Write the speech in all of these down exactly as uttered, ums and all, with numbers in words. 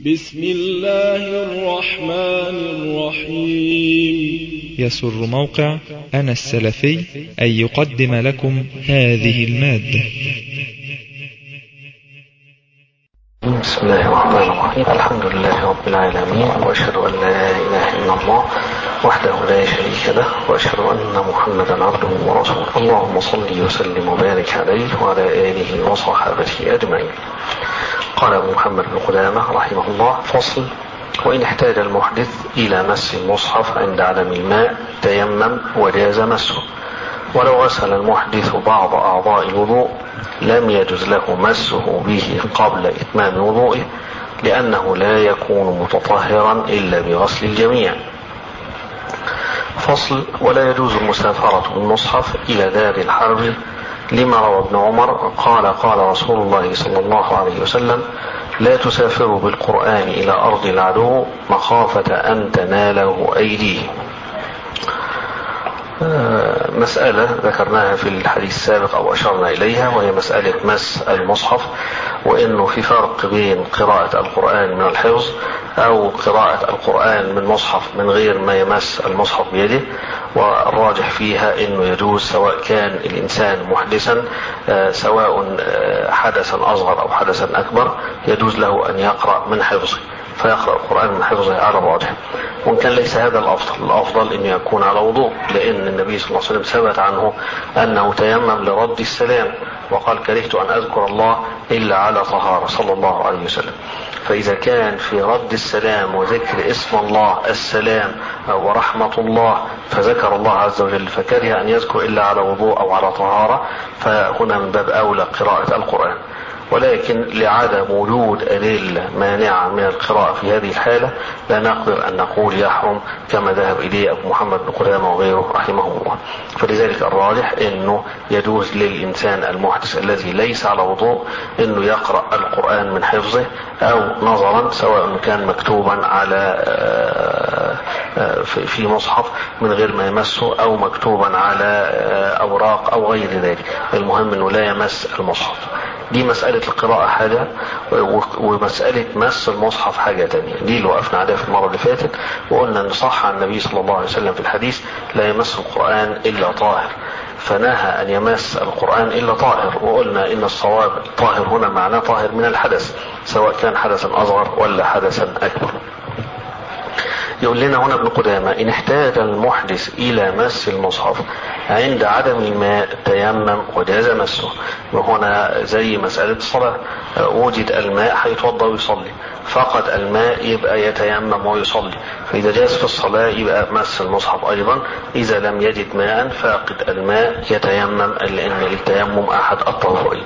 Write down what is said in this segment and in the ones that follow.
بسم الله الرحمن الرحيم. يسر موقع أنا السلفي أن يقدم لكم هذه المادة. بسم الله الرحمن الرحيم. الحمد لله رب العالمين، وأشهد أن لا إله إلا الله وحده لا شريك له، وأشهد أن محمدا عبده ورسوله. اللهم صل وسلم وبارك عليه وعلى آله وصحابته أجمعين. قال أبو محمد بن قدامة رحمه الله: فصل: وإن احتاج المحدث إلى مس المصحف عند عدم الماء تيمم وجاز مسه، ولو غسل المحدث بعض أعضاء الوضوء لم يجز له مسه به قبل إتمام وضوئه، لأنه لا يكون متطهرا إلا بغسل الجميع. فصل: ولا يجوز المسافرة بالمصحف إلى دار الحرب، لما روى ابن عمر قال: قال رسول الله صلى الله عليه وسلم: لا تسافروا بالقرآن إلى أرض العدو مخافة أن تناله أيديهم. مسألة ذكرناها في الحديث السابق أو أشرنا إليها، وهي مسألة مس المصحف، وإنه في فرق بين قراءة القرآن من الحفظ أو قراءة القرآن من مصحف من غير ما يمس المصحف بيده. والراجح فيها إنه يجوز، سواء كان الإنسان محدثا، سواء حدثا أصغر أو حدثا أكبر، يجوز له أن يقرأ من حفظه، فيقرأ القرآن من حفظه على الراجح. وإن كان ليس هذا الأفضل، الأفضل أن يكون على وضوء، لأن النبي صلى الله عليه وسلم ثبت عنه أنه تيمم لرد السلام، وقال: كرهت أن أذكر الله إلا على طهارة، صلى الله عليه وسلم. فإذا كان في رد السلام وذكر اسم الله السلام ورحمة الله فذكر الله عز وجل، فكره أن يذكر إلا على وضوء أو على طهارة، فهنا من باب أولى قراءة القرآن. ولكن لعدم وجود أدلة مانعة من القراءة في هذه الحالة لا نقدر أن نقول يحرم، كما ذهب إليه أبو محمد بن قدامة وغيره رحمه الله. فلذلك الراجح أنه يجوز للإنسان المحدث الذي ليس على وضوء أنه يقرأ القرآن من حفظه أو نظرا، سواء كان مكتوبا على في مصحف من غير ما يمسه، أو مكتوبا على أوراق أو غير ذلك، المهم أنه لا يمس المصحف. دي مسألة القراءة حاجة، ومسألة مس المصحف حاجة تانية. دي اللي وقفنا عليها في المرة اللي فاتت، وقلنا أن صح عن النبي صلى الله عليه وسلم في الحديث: لا يمس القرآن إلا طاهر، فنهى أن يمس القرآن إلا طاهر. وقلنا إن الصواب طاهر هنا معناه طاهر من الحدث، سواء كان حدثا أصغر ولا حدثا أكبر. يقول لنا هنا ابن قدامة: إن احتاج المحدث إلى مس المصحف عند عدم الماء تيمم وجاز مسه. وهنا زي مسألة الصلاة، وجد الماء هيتوضأ ويصلي، فقد الماء يبقى يتيمم ويصلي، فإذا جاز في الصلاة يبقى مس المصحف أيضا. إذا لم يجد ماء فاقد الماء يتيمم، لأن التيمم أحد الطهورين.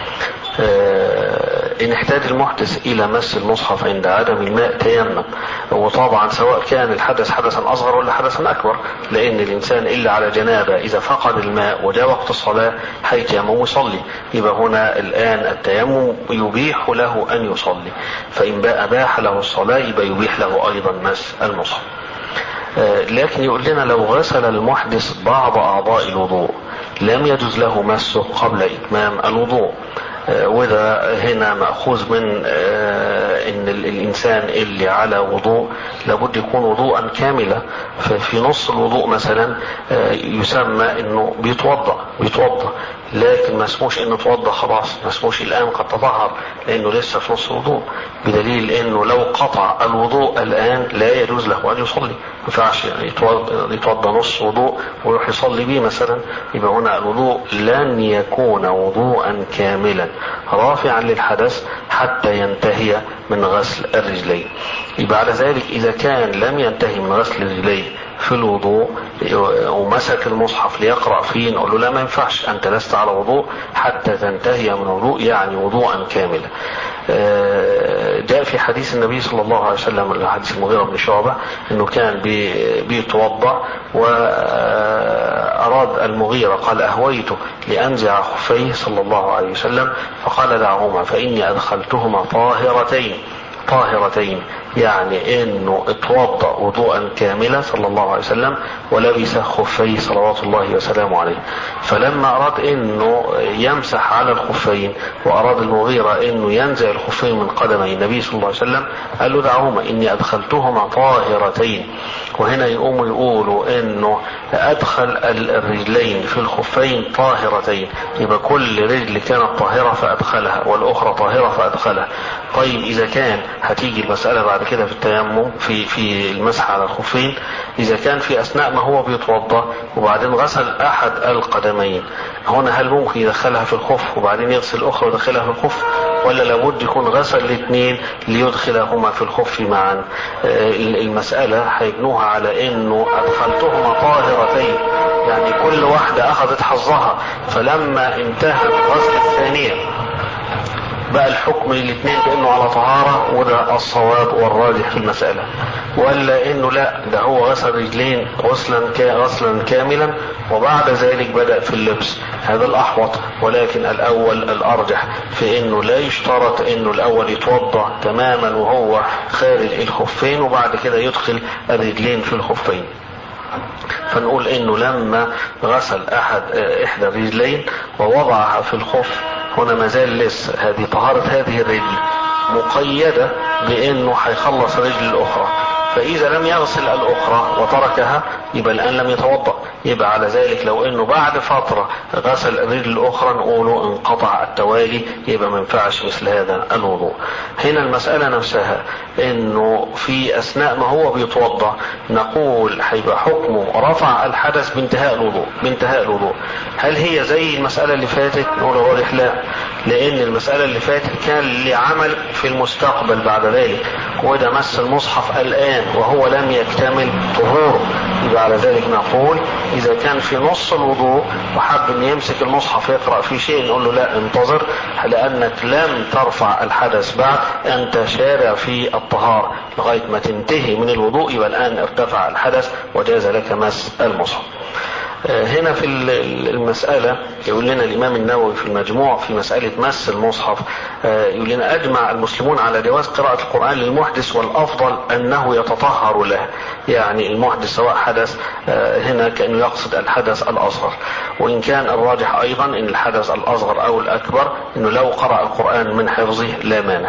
إن احتاج المحدث إلى مس المصحف عند عدم الماء تيمم، وطبعا سواء كان الحدث حدثا أصغر ولا حدثا أكبر، لأن الإنسان إلا على جنابه إذا فقد الماء وجاء وقت الصلاة هيتيمم ويصلي، يبقى هنا الآن التيمم يبيح له أن يصلي، فإن أباح له الصلاة يبقى يبيح له أيضا مس المصحف. لكن يقول لنا: لو غسل المحدث بعض أعضاء الوضوء لم يجوز له مسه قبل إتمام الوضوء. وده هنا مأخوذ من ان الانسان اللي على وضوء لابد يكون وضوءا كاملا. ففي نص الوضوء مثلا يسمى انه بيتوضأ بيتوضأ لكن ما اسموش انه توضأ خلاص، ما اسموش الان قد تطهر، لانه لسه في نص الوضوء، بدليل انه لو قطع الوضوء الان لا يجوز له ان يصلي. ما ينفعش يتوضأ نص وضوء ويروح يصلي به مثلا، يبقى هنا الوضوء لن يكون وضوءا كاملا رافعا للحدث حتى ينتهي من غسل الرجلين. يبقى على ذلك إذا كان لم ينتهي من غسل الرجلين في الوضوء ومسك المصحف ليقرأ فيه، نقول له: لا، ما ينفعش، أنت لست على وضوء حتى تنتهي من وضوء، يعني وضوءا كاملا. جاء في حديث النبي صلى الله عليه وسلم، حديث المغيرة بن شعبة، أنه كان بيتوضأ وأراد المغيرة، قال: أهويت لأنزع خفيه صلى الله عليه وسلم، فقال: دعهما فإني أدخلتهما طاهرتين طاهرتين يعني انه اتوضأ وضوءا كاملا صلى الله عليه وسلم ولبس خفيه صلوات الله وسلامه عليه. فلما اراد انه يمسح على الخفين واراد المغيرة انه ينزع الخفين من قدمي النبي صلى الله عليه وسلم قال له دعهما اني ادخلتهما طاهرتين. وهنا يقوموا يقولوا انه ادخل الرجلين في الخفين طاهرتين، يبقى كل رجل كانت طاهرة فادخلها والاخرى طاهرة فادخلها. طيب اذا كان هتيجي المسألة بعد كده في التيمم في في المسح على الخفين، اذا كان في اثناء ما هو بيتوضا وبعدين غسل احد القدمين، هنا هل ممكن يدخلها في الخف وبعدين يغسل الاخرى ويدخلها في الخف، ولا لابد يكون غسل الاثنين ليدخلهما في الخف معا؟ المسألة هيبنوها على انه ادخلتهما طاهرتين، يعني كل واحدة اخذت حظها، فلما انتهى غسل الثانية بقى الحكم للاثنين بانه على طهارة، وده الصواب والراجح في المسألة. ولا انه لا، ده هو غسل رجلين غسلا غسلا كاملا وبعد ذلك بدأ في اللبس، هذا الاحوط. ولكن الاول الارجح في انه لا يشترط انه الاول يتوضا تماما وهو خارج الخفين وبعد كده يدخل الرجلين في الخفين. فنقول انه لما غسل احد احدى الرجلين ووضعها في الخف، هنا ما زال لسه هذه طهارة هذه الرجل مقيدة بانه هيخلص الرجل الاخرى، فاذا لم يغسل الاخرى وتركها يبقى الان لم يتوضا. يبقى على ذلك لو انه بعد فترة غسل الرجل الاخرى نقوله انقطع التوالي، يبقى ما ينفعش مثل هذا الوضوء. هنا المسألة نفسها انه في اثناء ما هو بيتوضا نقول هيبقى حكمه رفع الحدث بانتهاء الوضوء بانتهاء الوضوء. هل هي زي المسألة اللي فاتت؟ نقول واضح لا، لان المسألة اللي فاتت كان لعمل في المستقبل بعد ذلك، وده مس المصحف الان وهو لم يكتمل طهوره. يبقى على ذلك نقول اذا كان في نص الوضوء وحب ان يمسك المصحف يقرأ في شيء نقول له لا انتظر، لانك لم ترفع الحدث بعد، انت شارع في الطهارة لغاية ما تنتهي من الوضوء، يبقى الان ارتفع الحدث وجاز لك مس المصحف. هنا في المسألة يقول لنا الإمام النووي في المجموع في مسألة مس المصحف، يقول لنا أجمع المسلمون على جواز قراءة القرآن للمحدث، والأفضل أنه يتطهر له. يعني المحدث سواء حدث هنا كأنه يقصد الحدث الأصغر، وإن كان الراجح أيضا أن الحدث الأصغر أو الأكبر أنه لو قرأ القرآن من حفظه لا مانع.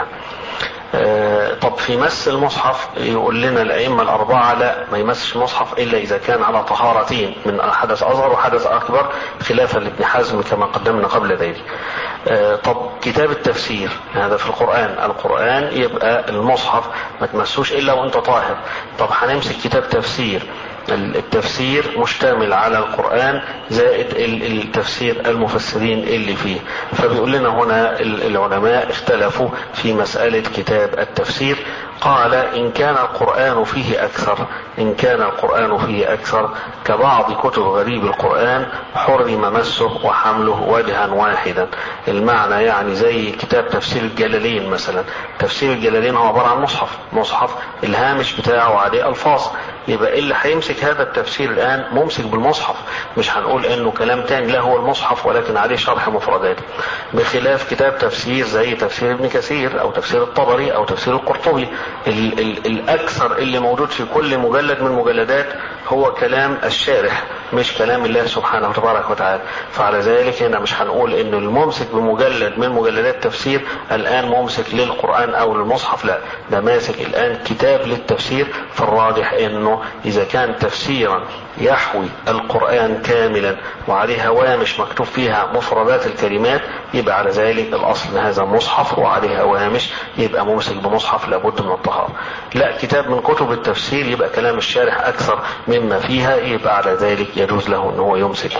طب في مس المصحف يقول لنا الأئمة الأربعة لا، ما يمسش المصحف إلا إذا كان على طهارتين من حدث أصغر وحدث أكبر، خلافا لابن حزم كما قدمنا قبل ذلك. طب كتاب التفسير هذا في القرآن، القرآن يبقى المصحف ما تمسوش إلا وأنت طاهر. طب هنمسك كتاب تفسير، التفسير مشتمل على القرآن زائد التفسير المفسرين اللي فيه. فبيقول لنا هنا العلماء اختلفوا في مسألة كتاب التفسير. قال إن كان القرآن فيه أكثر إن كان القرآن فيه أكثر كبعض كتب غريب القرآن حرم مسه وحمله وجها واحدا. المعنى يعني زي كتاب تفسير الجلالين مثلا، تفسير الجلالين هو عبارة عن مصحف مصحف الهامش بتاعه عليه ألفاظ، يبقى اللي هيمسك هذا التفسير الآن ممسك بالمصحف، مش هنقول انه كلام تاني، لا هو المصحف ولكن عليه شرح مفردات، بخلاف كتاب تفسير زي تفسير ابن كثير او تفسير الطبري او تفسير القرطبي. ال ال الاكثر اللي موجود في كل مجلد من مجلدات هو كلام الشارح مش كلام الله سبحانه وتبارك وتعالى. فعلى ذلك هنا مش هنقول انه الممسك بمجلد من مجلدات تفسير الان ممسك للقرآن او للمصحف، لا، ده ماسك الان كتاب للتفسير. فالراجح انه اذا كان تفسيرا يحوي القرآن كاملا وعليه هوامش مكتوب فيها مفردات الكلمات، يبقى على ذلك الاصل هذا مصحف وعليه هوامش، يبقى ممسك بمصحف لابد من الطهارة. لا، كتاب من كتب التفسير يبقى كلام الشارح اكثر مما فيها، يبقى على ذلك يجوز له ان هو يمسكه.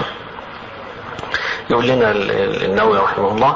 يقول لنا النووي رحمه الله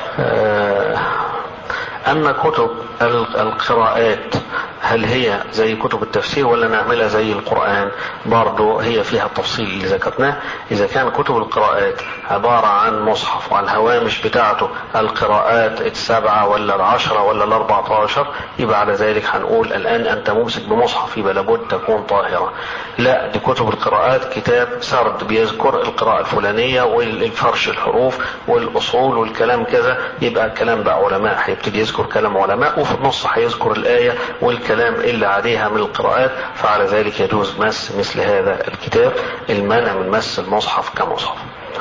أما كتب القراءات هل هي زي كتب التفسير ولا نعملها زي القرآن؟ برضو هي فيها التفصيل اللي ذكرناه. إذا كان كتب القراءات عبارة عن مصحف وعن الهوامش بتاعته القراءات السبعة ولا العشرة ولا الأربعة عشر، يبقى على ذلك هنقول الآن أنت ممسك بمصحف، يبقى لابد تكون طاهرة. لا، دي كتب القراءات كتاب سرد بيذكر القراءة الفلانية والفرش الحروف والأصول والكلام كذا، يبقى الكلام بقى علماء هيبتدي يذكر كلام علماء، وفي النص هيذكر الآية والكلام كلام إلا عليها من القراءات، فعلى ذلك يجوز مس مثل هذا الكتاب، المنع من مس المصحف كمصحف.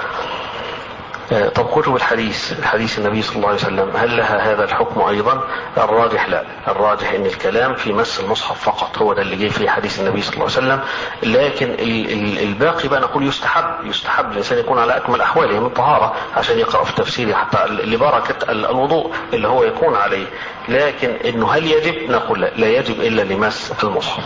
طب كتب الحديث، الحديث النبي صلى الله عليه وسلم، هل لها هذا الحكم ايضا؟ الراجح لا، الراجح ان الكلام في مس المصحف فقط، هو ده اللي جه في حديث النبي صلى الله عليه وسلم. لكن الباقي بقى نقول يستحب، يستحب الانسان يكون على اكمل احواله من طهارة عشان يقرأ في التفسير حتى لبركة الوضوء اللي هو يكون عليه. لكن انه هل يجب؟ نقول لا, لا يجب الا لمس المصحف.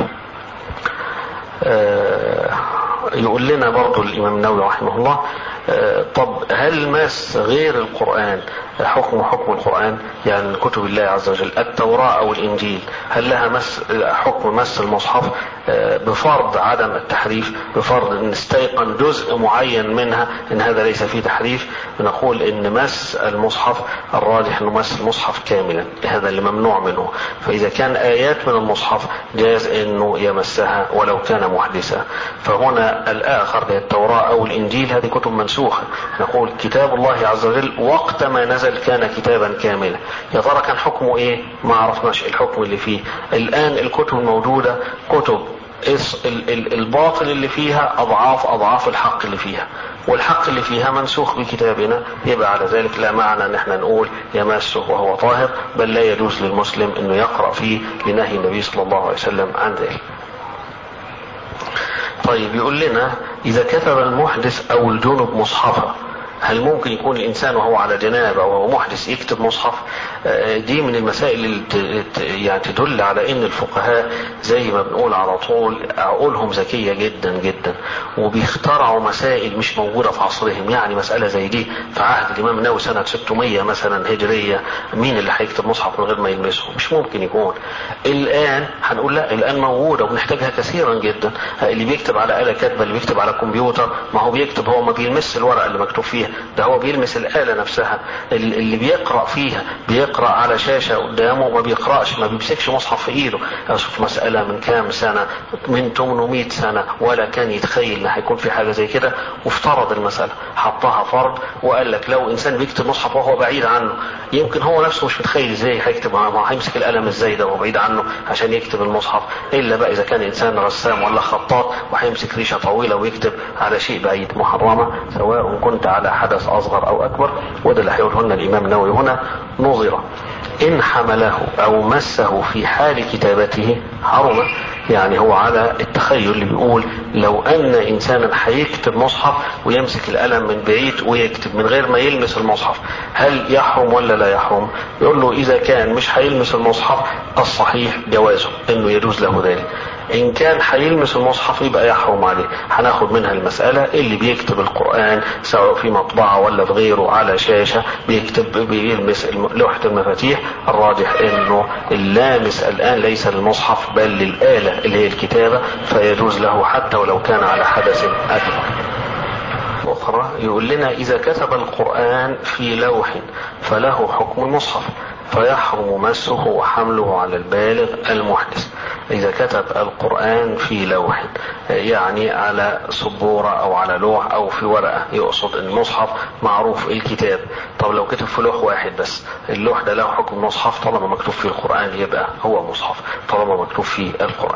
آه يقول لنا برضو الامام النووي رحمه الله، طب هل مس غير القرآن حكم حكم القرآن؟ يعني كتب الله عز وجل، التوراة او الانجيل، هل لها مس حكم مس المصحف بفرض عدم التحريف، بفرض ان استيقن جزء معين منها ان هذا ليس فيه تحريف؟ بنقول ان مس المصحف الراجح انه مس المصحف كاملا، هذا اللي ممنوع منه. فاذا كان ايات من المصحف جاز انه يمسها ولو كان محدثا. فهنا الاخر التوراة او الانجيل هذه كتب منسوخة، نقول كتاب الله عز وجل وقت ما نزل كان كتابا كاملا، يا ترى كان حكمه ايه؟ ما عرفناش الحكم اللي فيه. الان الكتب الموجودة كتب الباطل اللي فيها اضعاف اضعاف الحق اللي فيها، والحق اللي فيها منسوخ بكتابنا، يبقى على ذلك لا معنى ان احنا نقول يمسه وهو طاهر، بل لا يجوز للمسلم انه يقرأ فيه لنهي النبي صلى الله عليه وسلم عن ذلك. طيب يقول لنا اذا كتب المحدث او الجنب مصحفا، هل ممكن يكون الانسان وهو على جنابه وهو محدث يكتب مصحف؟ دي من المسائل اللي يعني تدل على ان الفقهاء زي ما بنقول على طول عقولهم ذكية جدا جدا، وبيخترعوا مسائل مش موجودة في عصرهم. يعني مسألة زي دي في عهد الامام النووي سنة ستمية مثلا هجرية، مين اللي هيكتب مصحف من غير ما يلمسه؟ مش ممكن يكون. الان هنقول لا، الان موجودة وبنحتاجها كثيرا جدا. اللي بيكتب على آلة كاتبة، اللي بيكتب على كمبيوتر، ما هو بيكتب، هو ما بيلمس الورقة اللي مكتوب فيها، ده هو بيلمس الآلة نفسها. اللي بيقرأ فيها بيقرأ على شاشة قدامه، ما بيقرأش، ما بيمسكش مصحف في ايده. اشوف مسألة من كام سنة، من ثمانمائة سنة، ولا كان يتخيل ان هيكون في حاجة زي كده، وافترض المسألة، حطها فرض، وقال لك لو انسان بيكتب مصحف وهو بعيد عنه، يمكن هو نفسه مش متخيل ازاي هيكتب، ما هيمسك القلم ازاي ده وهو بعيد عنه عشان يكتب المصحف، الا بقى اذا كان انسان رسام ولا خطاط وهيمسك ريشة طويلة ويكتب على شيء بعيد. محرمة سواء كنت على حدث اصغر او اكبر. وده اللي هيقوله لنا الامام النووي هنا، نظر ان حمله او مسه في حال كتابته حرم. يعني هو على التخيل اللي بيقول لو ان انسانا هيكتب مصحف ويمسك القلم من بعيد ويكتب من غير ما يلمس المصحف، هل يحرم ولا لا يحرم؟ يقول له اذا كان مش هيلمس المصحف الصحيح جوازه، انه يجوز له ذلك. ان كان هيلمس المصحف يبقى يحرم عليه. هناخد منها المسألة اللي بيكتب القرآن سواء في مطبعة ولا في غيره على شاشة، بيكتب بيلمس لوحة المفاتيح، الراجح انه اللامس الان ليس للمصحف بل للآلة اللي هي الكتابة، فيجوز له حتى ولو كان على حدث اكبر. أخرى يقول لنا إذا كتب القرآن في لوح فله حكم المصحف، فيحرم مسه وحمله على البالغ المحدث. إذا كتب القرآن في لوح، يعني على سبورة أو على لوح أو في ورقة، يقصد المصحف معروف الكتاب. طب لو كتب في لوح واحد بس، اللوح ده له حكم مصحف، طالما مكتوب فيه القرآن يبقى هو مصحف، طالما مكتوب فيه القرآن.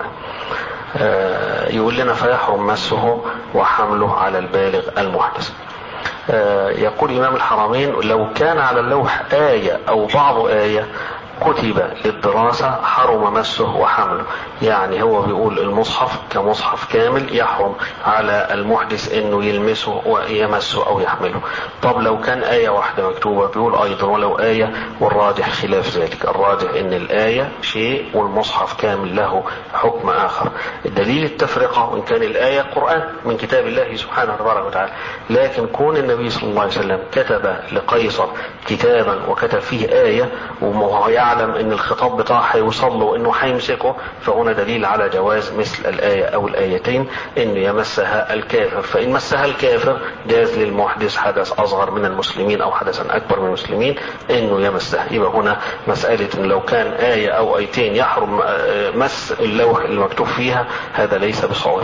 يقول لنا فيحرم مسه وحمله على البالغ المحدث. يقول إمام الحرمين لو كان على اللوح آية أو بعض آية كتب للدراسة حرم مسه وحمله. يعني هو بيقول المصحف كمصحف كامل يحرم على المحدث انه يلمسه ويمسه او يحمله. طب لو كان آية واحدة مكتوبة، بيقول ايضا ولو آية، والراجح خلاف ذلك، الراجح ان الآية شيء والمصحف كامل له حكم اخر. الدليل التفرقة، وان كان الآية قرآن من كتاب الله سبحانه وتعالى، لكن كون النبي صلى الله عليه وسلم كتب لقيصر كتابا وكتب فيه آية وهو يعلم ان الخطاب بتاعه هيوصل له انه هيمسكه، فهنا دليل على جواز مثل الآية او الآيتين انه يمسها الكافر. فان مسها الكافر جاز للمحدث حدث اصغر من المسلمين او حدثا اكبر من المسلمين انه يمسها. يبقى هنا مسألة ان لو كان آية او آيتين يحرم مس اللوح المكتوب فيها، هذا ليس بصواب.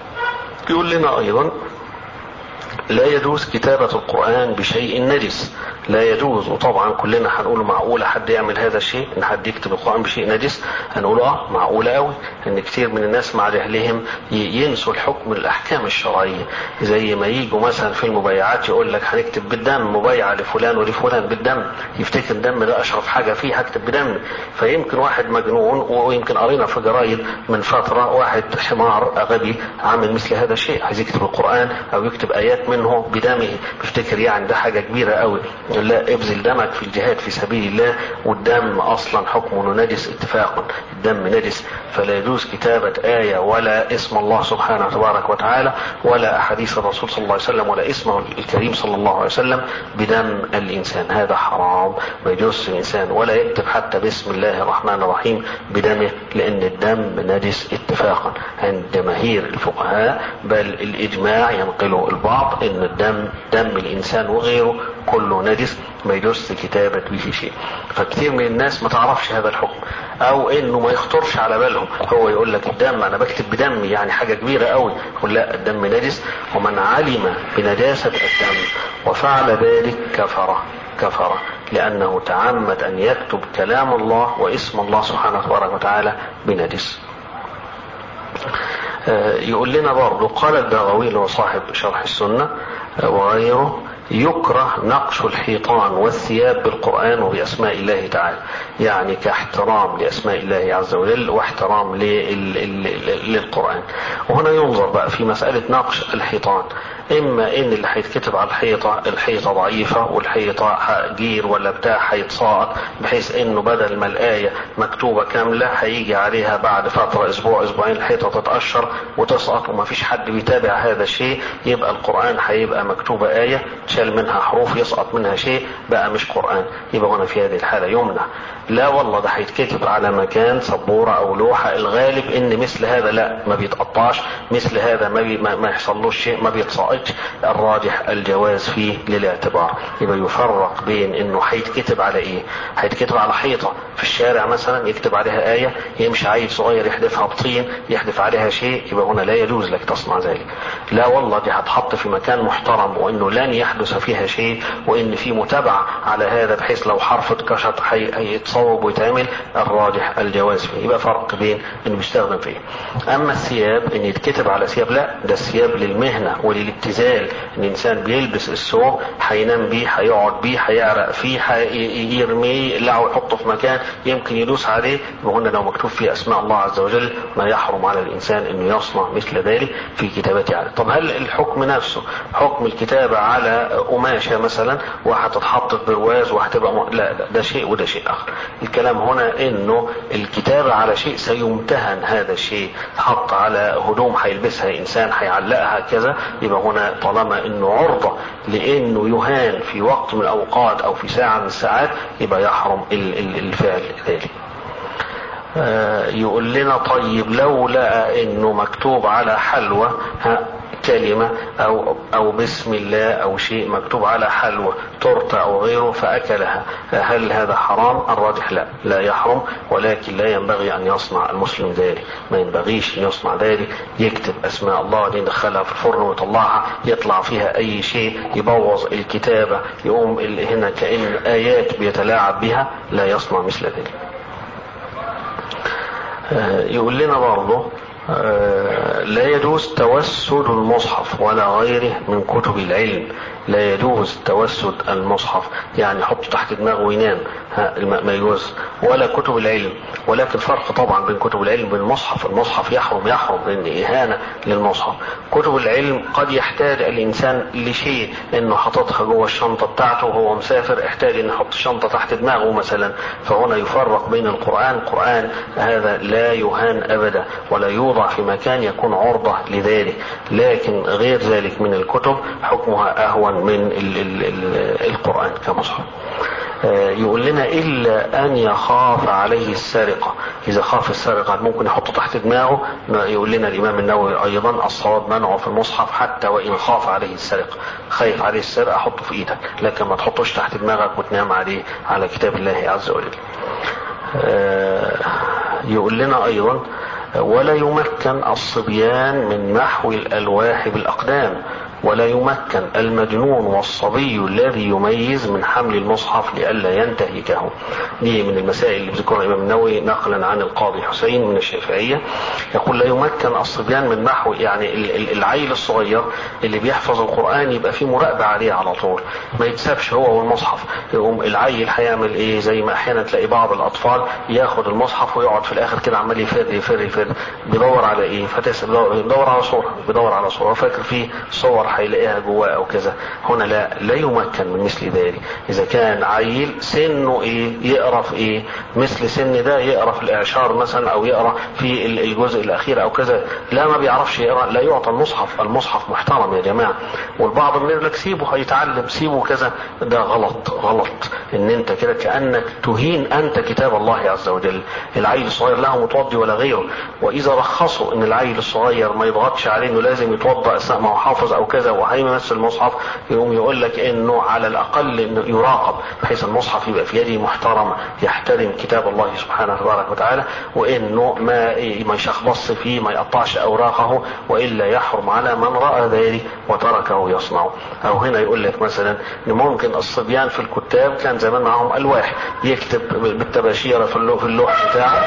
يقول لنا ايضا لا يجوز كتابة القرآن بشيء نجس، لا يجوز. وطبعا كلنا هنقول معقولة حد يعمل هذا الشيء، ان حد يكتب القرآن بشيء نجس؟ هنقول اه معقولة قوي، ان كتير من الناس مع جهلهم ينسوا الحكم الاحكام الشرعية. زي ما يجوا مثلا في المبايعات يقول لك هنكتب بالدم مبايعة لفلان ولفلان بالدم، يفتكر الدم ده اشرف حاجة فيه، هكتب بدم. فيمكن واحد مجنون، ويمكن قرينا في جرايد من فترة واحد حمار غبي عامل مثل هذا الشيء، عايز يكتب القرآن او يكتب ايات منه بدمه، بيفتكر يعني ده حاجة كبيرة قوي. لا، ابذل دمك في الجهاد في سبيل الله، والدم اصلا حكمه نجس اتفاقا، الدم نجس، فلا يجوز كتابة آية ولا اسم الله سبحانه تبارك وتعالى ولا احاديث الرسول صلى الله عليه وسلم ولا اسمه الكريم صلى الله عليه وسلم بدم الانسان. هذا حرام، ما يجوز الانسان ولا يكتب حتى بسم الله الرحمن الرحيم بدمه، لان الدم نجس اتفاقا عند جماهير الفقهاء، بل الاجماع ينقله البعض ان الدم دم الانسان وغيره كله نجس، ما يجوز كتابة به شيء. فكثير من الناس ما تعرفش هذا الحكم، او انه ما يخطرش على بالهم، هو يقول لك الدم انا بكتب بدمي يعني حاجة كبيرة قوي، يقول لا، الدم نجس، ومن علم بنجاسة الدم وفعل ذلك كفر كفر لانه تعمد ان يكتب كلام الله واسم الله سبحانه تبارك وتعالى بنجس. يقول لنا برضو قال البغوي اللي هو صاحب شرح السنة وغيره: يكره نقش الحيطان والثياب بالقرآن وبأسماء الله تعالى، يعني كاحترام لأسماء الله عز وجل واحترام للقرآن. وهنا ينظر بقى في مسألة نقش الحيطان، اما ان اللي هيتكتب على الحيطة الحيطة ضعيفة والحيطة جير ولا بتاع هيتصاعد، بحيث انه بدل ما الآية مكتوبة كاملة هيجي عليها بعد فترة اسبوع اسبوعين الحيطة تتقشر وتسقط وما فيش حد بيتابع هذا الشيء، يبقى القرآن هيبقى مكتوبة آية تشال منها حروف يسقط منها شيء بقى مش قرآن، يبقى هنا في هذه الحالة يمنع. لا والله ده هيتكتب على مكان سبورة او لوحة، الغالب ان مثل هذا لا ما بيتقطعش، مثل هذا ما, بي ما, ما يحصلوش شيء، ما بيتصاعدش، الراجح الجواز فيه للاعتبار. يبقى يفرق بين انه هيتكتب على ايه، هيتكتب على حيطة في الشارع مثلا يكتب عليها آية، يمشي عيل صغير يحدفها بطين يحدف عليها شيء، يبقى هنا لا يجوز لك تصنع ذلك. لا والله دي هتحط في مكان محترم وانه لن يحدث فيها شيء، وان في متابعة على هذا بحيث لو حرف اتكشط هيتصوب ويتعمل، الراجح الجواز فيه. يبقى فرق بين انه بيستخدم فيه. اما الثياب ان يتكتب على ثياب، لا، ده الثياب للمهنة وللابتذال، ان الانسان بيلبس الثوب هينام بيه هيقعد بيه هيعرق فيه هيرميه لا يحطه في مكان يمكن يدوس عليه، وهنا لو مكتوب فيه اسماء الله عز وجل ما يحرم على الانسان انه يصنع مثل ذلك في كتابته عليه. طب هل الحكم نفسه حكم الكتابة على قماشة مثلا وهتتحط في برواز وهتبقى م... لا, لا ده شيء وده شيء اخر. الكلام هنا انه الكتابة على شيء سيمتهن هذا الشيء، حط على هدوم هيلبسها انسان هيعلقها كذا، يبقى هنا طالما انه عرضة لانه يهان في وقت من الاوقات او في ساعة من الساعات، يبقى يحرم الفعل ذلك. يقول لنا طيب لو لقى انه مكتوب على حلوى كلمة او او بسم الله او شيء مكتوب على حلوى تورته او غيره فاكلها، هل هذا حرام؟ الراجح لا لا يحرم، ولكن لا ينبغي ان يصنع المسلم ذلك، ما ينبغيش ان يصنع ذلك، يكتب اسماء الله دي يدخلها في الفرن ويطلعها يطلع فيها اي شيء يبوظ الكتابة، يقوم هنا كأن ايات بيتلاعب بها، لا يصنع مثل ذلك. يقول لنا برضه لا يجوز توسد المصحف ولا غيره من كتب العلم، لا يجوز توسد المصحف يعني حط تحت دماغه وينام، ما يجوز، ولا كتب العلم. ولكن فرق طبعا بين كتب العلم وبين المصحف، المصحف يحرم يحرم لان اهانة للمصحف. كتب العلم قد يحتاج الانسان لشيء انه حطتها جوه الشنطة بتاعته وهو مسافر، احتاج ان يحط الشنطة تحت دماغه مثلا، فهنا يفرق بين القرآن، القرآن هذا لا يهان ابدا ولا يوضع في مكان يكون عرضة لذلك، لكن غير ذلك من الكتب حكمها اهون من ال ال ال القرآن كمصحف. يقول لنا إلا أن يخاف عليه السرقة، إذا خاف السرقة ممكن يحطه تحت دماغه. يقول لنا الإمام النووي أيضا الصواب منعه في المصحف حتى وإن خاف عليه السرقة، خايف عليه السرقة حطه في إيدك، لكن ما تحطوش تحت دماغك وتنام عليه على كتاب الله عز وجل. يقول لنا أيضا ولا يمكن الصبيان من محو الألواح بالأقدام، ولا يمكن المجنون والصبي الذي يميز من حمل المصحف لئلا ينتهكه. دي من المسائل اللي بذكرها الإمام النووي نقلا عن القاضي حسين من الشافعية، يقول لا يمكن الصبيان من نحو، يعني العيل الصغير اللي بيحفظ القرآن يبقى فيه مراقبة عليه على طول، ما يتسابش هو والمصحف. يقوم العيل هيعمل ايه؟ زي ما احيانا تلاقي بعض الاطفال ياخد المصحف ويقعد في الاخر كده عمال يفر يفر يفر، بيدور على ايه؟ فتسأل بيدور على صورة، بيدور على صورة فاكر فيه صور هيلاقيها جواه او كذا. هنا لا لا يمكن من مثل ذلك. اذا كان عيل سنه ايه يقرا في ايه مثل سن ده، يقرا في الاعشار مثلا او يقرا في الجزء الاخير او كذا، لا ما بيعرفش يقرا، لا يعطى المصحف. المصحف محترم يا جماعه. والبعض من يقول لك سيبه هيتعلم، سيبه كذا، ده غلط غلط. ان انت كده كانك تهين انت كتاب الله عز وجل. العيل الصغير لا متوضي ولا غيره، واذا رخصوا ان العيل الصغير ما يضغطش عليه انه لازم يتوضا اثناء ما هو حافظ او كذا وهيمثل المصحف، يقوم يقول لك انه على الاقل انه يراقب بحيث المصحف يبقى في يده محترم يحترم كتاب الله سبحانه تبارك وتعالى، وانه ما ما يشخبص فيه، ما يقطعش اوراقه، والا يحرم على من راى ذلك وتركه يصنع. او هنا يقول لك مثلا ان ممكن الصبيان في الكتاب كان زمان معهم الواح يكتب بالتباشيره في اللوح, في اللوح بتاعه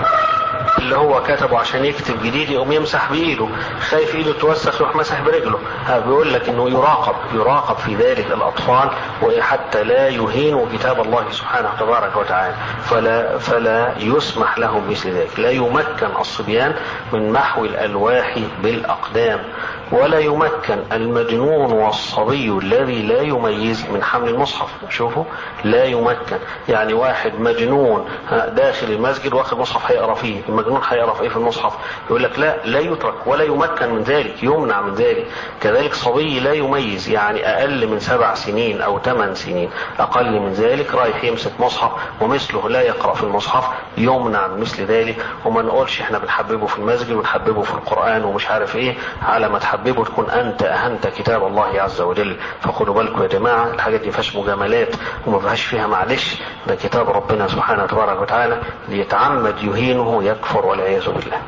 اللي هو كتبه عشان يكتب جديد، يقوم يمسح بايده، خايف ايده توسخ يروح مسح برجله. بيقول لك انه يراقب يراقب في ذلك الاطفال، وحتى لا يهينوا كتاب الله سبحانه تبارك وتعالى، فلا فلا يسمح لهم مثل ذلك. لا يمكن الصبيان من محو الالواح بالاقدام، ولا يمكن المجنون والصبي الذي لا يميز من حمل المصحف. شوفوا، لا يمكن، يعني واحد مجنون داخل المسجد واخد مصحف هيقرا فيه، المجنون هيقرا في ايه في المصحف؟ يقول لك لا لا يترك ولا يمكن من ذلك، يمنع من ذلك. كذلك صبي لا يميز، يعني اقل من سبع سنين او ثمان سنين، اقل من ذلك رايح يمسك مصحف ومثله لا يقرا في المصحف، يمنع من مثل ذلك. وما نقولش احنا بنحببه في المسجد ونحببه في القران ومش عارف ايه، على ما تحببه تكون انت اهنت كتاب الله عز وجل. فخدوا بالكم يا جماعه، الحاجات دي فيهاش مجاملات وما فيهاش فيها معلش، ده كتاب ربنا سبحانه تبارك وتعالى، ليتعمد يهينه يكفر والعياذ بالله.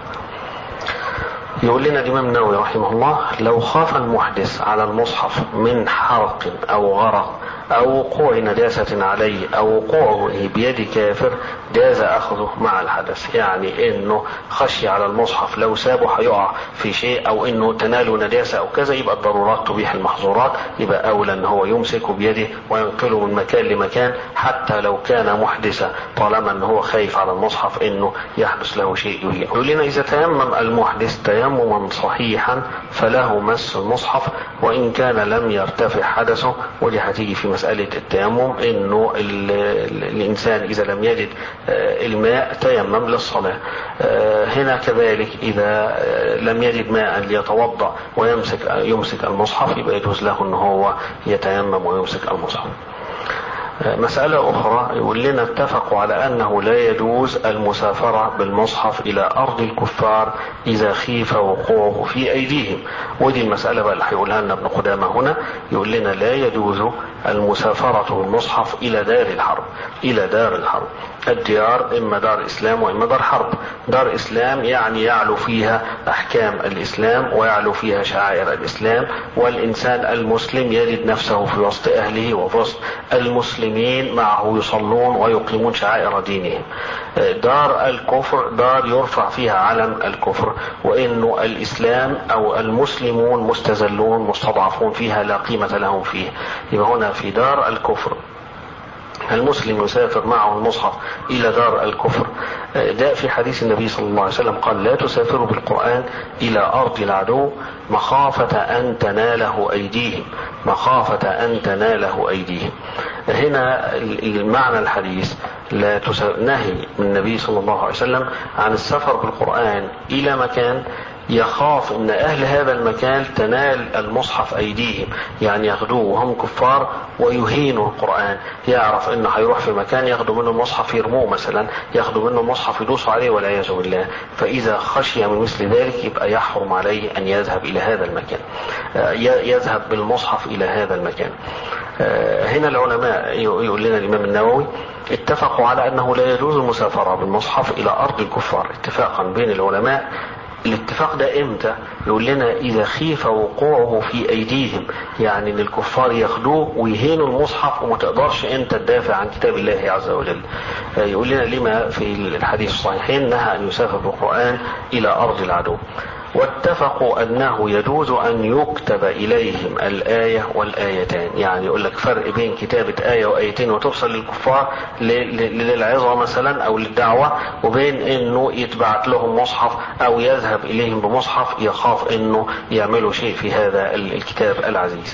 يقول لنا الإمام النووي رحمه الله: لو خاف المحدث على المصحف من حرق أو غرق أو وقوع نجاسة عليه أو وقوعه بيد كافر جاز أخذه مع الحدث. يعني إنه خشي على المصحف لو سابه هيقع في شيء، أو إنه تناله نجاسة أو كذا، يبقى الضرورات تبيح المحظورات، يبقى أولى إن هو يمسك بيده وينقله من مكان لمكان حتى لو كان محدثا، طالما إن هو خايف على المصحف إنه يحدث له شيء يهينه. يقول لنا: إذا تيمم المحدث تيمما صحيحا فله مس المصحف وإن كان لم يرتفع حدثه. ودي هتيجي في مسألة التيمم، إنه الإنسان إذا لم يجد الماء تيمم للصلاة. هنا كذلك إذا لم يجد ماء ليتوضأ ويمسك يمسك المصحف، يبقى يجوز له إن هو يتيمم ويمسك المصحف. مسألة أخرى يقول لنا: اتفقوا على أنه لا يجوز المسافرة بالمصحف إلى أرض الكفار إذا خيف وقوعه في أيديهم. ودي المسألة بقى اللي هيقولها لنا ابن قدامة هنا، يقول لنا: لا يجوز المسافرة بالمصحف إلى دار الحرب. إلى دار الحرب، الديار إما دار إسلام وإما دار حرب. دار إسلام يعني يعلو فيها أحكام الإسلام ويعلو فيها شعائر الإسلام، والإنسان المسلم يجد نفسه في وسط أهله وفي وسط المسلمين معه يصلون ويقيمون شعائر دينهم. دار الكفر دار يرفع فيها علم الكفر، وإنه الإسلام أو المسلمون مستذلون مستضعفون فيها، لا قيمة لهم فيه. يبقى هنا في دار الكفر المسلم يسافر معه المصحف إلى دار الكفر. جاء في حديث النبي صلى الله عليه وسلم قال: لا تسافروا بالقرآن إلى أرض العدو مخافة أن تناله أيديهم، مخافة أن تناله أيديهم. هنا المعنى الحديث لا نهي من النبي صلى الله عليه وسلم عن السفر بالقرآن إلى مكان يخاف ان اهل هذا المكان تنال المصحف ايديهم، يعني ياخدوه وهم كفار ويهينوا القرآن. يعرف انه هيروح في مكان ياخدوا منه المصحف يرموه مثلا، ياخدوا منه المصحف يدوسوا عليه والعياذ بالله. فاذا خشي من مثل ذلك يبقى يحرم عليه ان يذهب الى هذا المكان، يذهب بالمصحف الى هذا المكان. هنا العلماء يقول لنا الامام النووي: اتفقوا على انه لا يجوز المسافرة بالمصحف الى ارض الكفار، اتفاقا بين العلماء الاتفاق ده امتى؟ يقول لنا اذا خيف وقوعه في ايديهم، يعني ان الكفار ياخدوه ويهينوا المصحف وما تقدرش انت تدافع عن كتاب الله عز وجل. يقول لنا لما في الحديث الصحيحين نهى ان يسافر بالقرآن الى ارض العدو. واتفقوا انه يجوز ان يكتب اليهم الايه والايتان، يعني يقول لك فرق بين كتابه ايه وايتين وترسل للكفار للعظه مثلا او للدعوه، وبين انه يتبعت لهم مصحف او يذهب اليهم بمصحف يخاف انه يعملوا شيء في هذا الكتاب العزيز.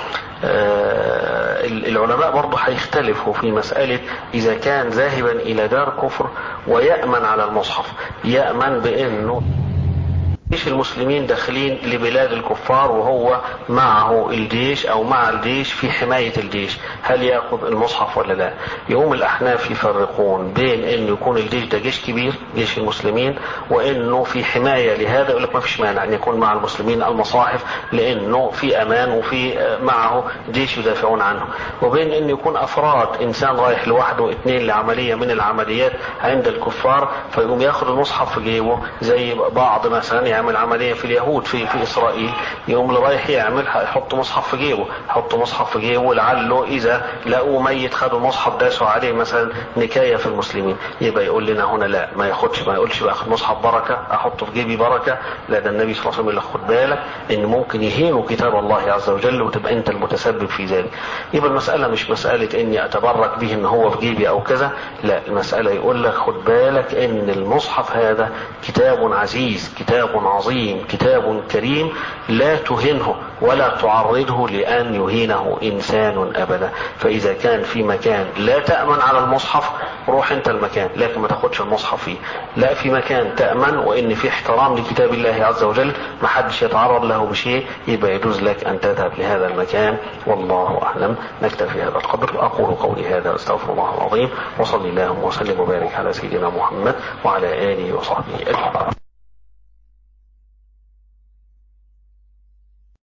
العلماء برضه هيختلفوا في مسألة إذا كان ذاهبا إلى دار كفر ويأمن على المصحف، يأمن بأنه جيش المسلمين داخلين لبلاد الكفار وهو معه الجيش او مع الجيش في حماية الجيش، هل يأخذ المصحف ولا لا؟ يوم الاحناف يفرقون بين ان يكون الجيش ده جيش كبير جيش المسلمين وانه في حماية لهذا، يقول لك ما فيش مانع ان يكون مع المسلمين المصاحف لانه في امان وفي معه جيش يدافعون عنه، وبين ان يكون افراد انسان رايح لوحده اثنين لعملية من العمليات عند الكفار فيقوم ياخذ المصحف في جيبه، زي بعض مثلا يعمل عملية في اليهود في في اسرائيل، يوم اللي رايح يعمل يحط مصحف في جيبه، يحط مصحف في جيبه لعله اذا لقوا ميت خدوا المصحف داسوا عليه مثلا نكاية في المسلمين. يبقى يقول لنا هنا لا، ما ياخدش، ما يقولش باخد مصحف بركة احطه في جيبي بركة، لا، ده النبي صلى الله عليه وسلم يقول خد بالك ان ممكن يهينوا كتاب الله عز وجل وتبقى انت المتسبب في ذلك. يبقى المسألة مش مسألة اني اتبرك به ان هو في جيبي او كذا، لا، المسألة يقول لك خد بالك ان المصحف هذا كتاب عزيز، كتاب عظيم، كتاب كريم، لا تهنه ولا تعرضه لأن يهينه إنسان أبدا. فإذا كان في مكان لا تأمن على المصحف روح انت المكان، لكن ما تاخدش المصحف فيه. لا، في مكان تأمن وإن في احترام لكتاب الله عز وجل ما حدش يتعرض له بشيء، يبقى يجوز لك أن تذهب لهذا المكان. والله أعلم. نكتفي هذا القدر. أقول قولي هذا أستغفر الله العظيم، وصلي اللهم وسلم وبارك على سيدنا محمد وعلى آله وصحبه أجمعين.